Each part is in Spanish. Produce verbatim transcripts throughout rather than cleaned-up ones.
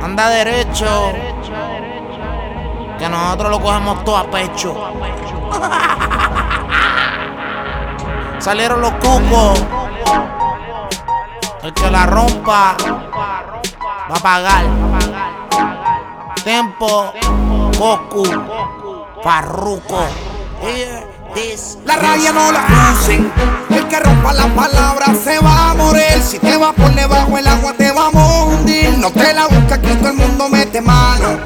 anda derecho, que nosotros lo cogemos todo a pecho. Salieron los cucos, el que la rompa va a pagar. Tempo, Goku, Farruko. La raya no la crucen, el que rompa las palabras se va a morir. Si te vas por debajo el agua te vamos a hundir. No te la buscas que todo el mundo mete mano.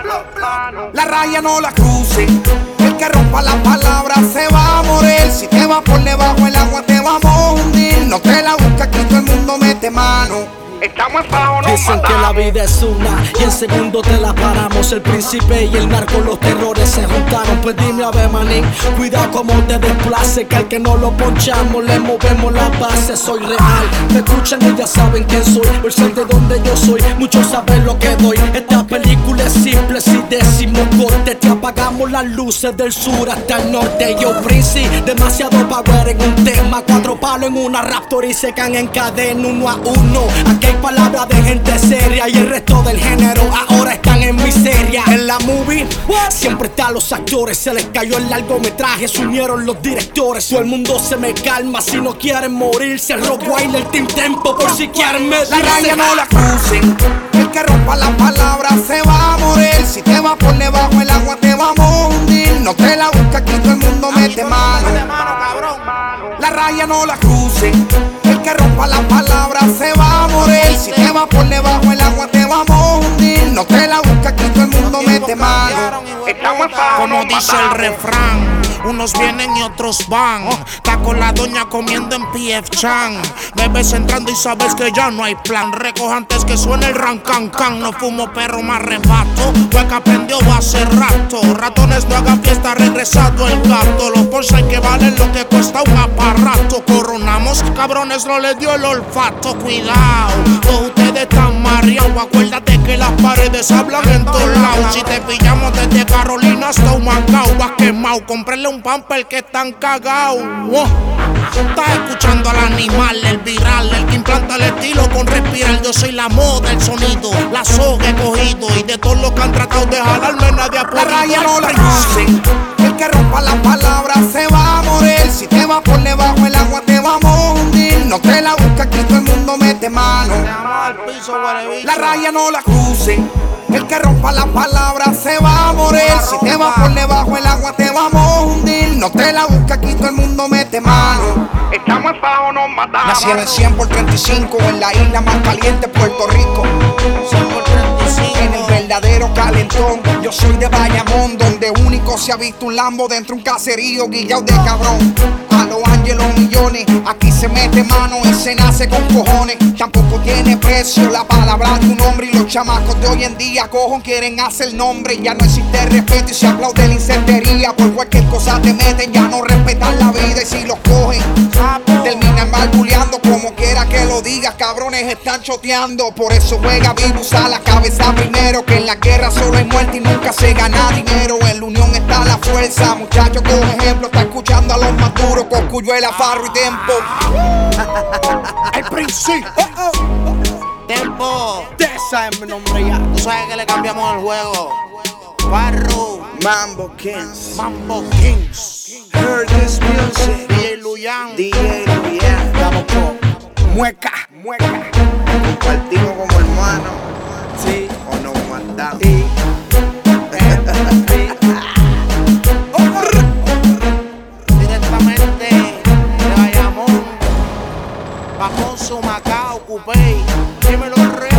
La raya no la crucen, el que rompa las palabras se va a morir. Si te vas por debajo el agua te vamos a hundir. No te la buscas que todo el mundo mete mano. Estamos en Dicen que la vida es una y en segundo te la paramos. El príncipe y el narco, los terrores se juntaron. Pues dime a ver, manín, cuidado como te desplace, que al que no lo ponchamos le movemos la base. Soy real, me escuchan y ya saben quién soy. Por ser de donde yo soy, muchos saben lo que doy. Esta película es simple, si decimos corte te apagamos las luces del sur hasta el norte. Yo príncipe, demasiado power en un tema. Cuatro palos en una Raptor y se caen en cadena uno a uno. Aquí hay palabras de gente seria y el resto del género ahora están en miseria. En la movie siempre están los actores, se les cayó el largometraje, se unieron los directores. Todo el mundo se me calma si no quieren morirse. Rottweiler, el Team Tempo por si quieren medirse. La raya no la crucen, el que rompa las palabras se va a morir. Si te vas por debajo el agua te vamos a hundir. No te la buscas que todo el mundo mete mano. La raya no la crucen, el que rompa las palabras se va a morir. Si te vas por debajo el agua te vamos a hundir. No te la buscas que todo el mundo mete mano. Como dice el refrán, unos vienen y otros van. Está con la doña comiendo en P F Chan. Bebes entrando y sabes que ya no hay plan. Recoge antes que suene el rancan can. No fumo perro, más arrebato. Hueca aprendió hace rato. Ratones no hagan fiesta, regresado el gato. Los Porsche hay que valen lo que cuesta un aparato. Coronamos, cabrones no les dio el olfato. Cuidado, todos ustedes están mareados. Acuérdate que las paredes hablan en todos lados. Si te pillamos desde Carolina hasta Humacao, vas quemado. Cómprenle un pamper que están cagados. Oh. Estás escuchando al animal, el viral, el que implanta el estilo con respirar. Yo soy la moda, el sonido, la soga he cogido. Y de todos los que han tratado de jalarme nadie ha podido. La raya no la crucen, el que rompa las palabras se va a morir. Si te vas por debajo el agua te vamos a hundir. No te la buscas que todo el mundo mete mano. La raya no la crucen, el que rompa las palabras se va a morir. Si te vas por debajo el agua te vamos a hundir. No te la buscas aquí todo el mundo mete mano. Estamos en bajo, nos matamos. Nací en el cien por treinta y cinco, en la isla más caliente, Puerto Rico. cien por treinta y cinco. En el verdadero calentón. Yo soy de Bayamón, donde único se ha visto un Lambo dentro de un caserío guillao de cabrón. A los ángeles millones, aquí se mete mano y se nace con cojones. Tampoco tiene precio la palabra de un hombre. Y los chamacos de hoy en día cojon quieren hacer nombre. Ya no existe respeto y se aplaude la incentería. Por cualquier cosa te meten, ya no respetan la vida. Y si los cogen, terminan barbuleando. Como quiera que lo digas, cabrones están choteando. Por eso juega vivo, usa la cabeza primero. Que en la guerra solo hay muerte y nunca se gana dinero. En la unión está la fuerza, muchachos, con ejemplo. Está escuchando a los más duros, Cosculluela, Farro y Tempo. El príncipe. Oh, oh. Tempo, Esa es mi nombre ya. tú sabes que le cambiamos el juego. Farru, Mambo Kings, Mambo Kings, heard this music. D J Luyan, D J Luyan, Estamos con mueca, mueca. Compartimos como hermanos, sí o nos matamos. y directamente de Bayamón, Bajonzo, Macao, Cupey, dímelo, rey.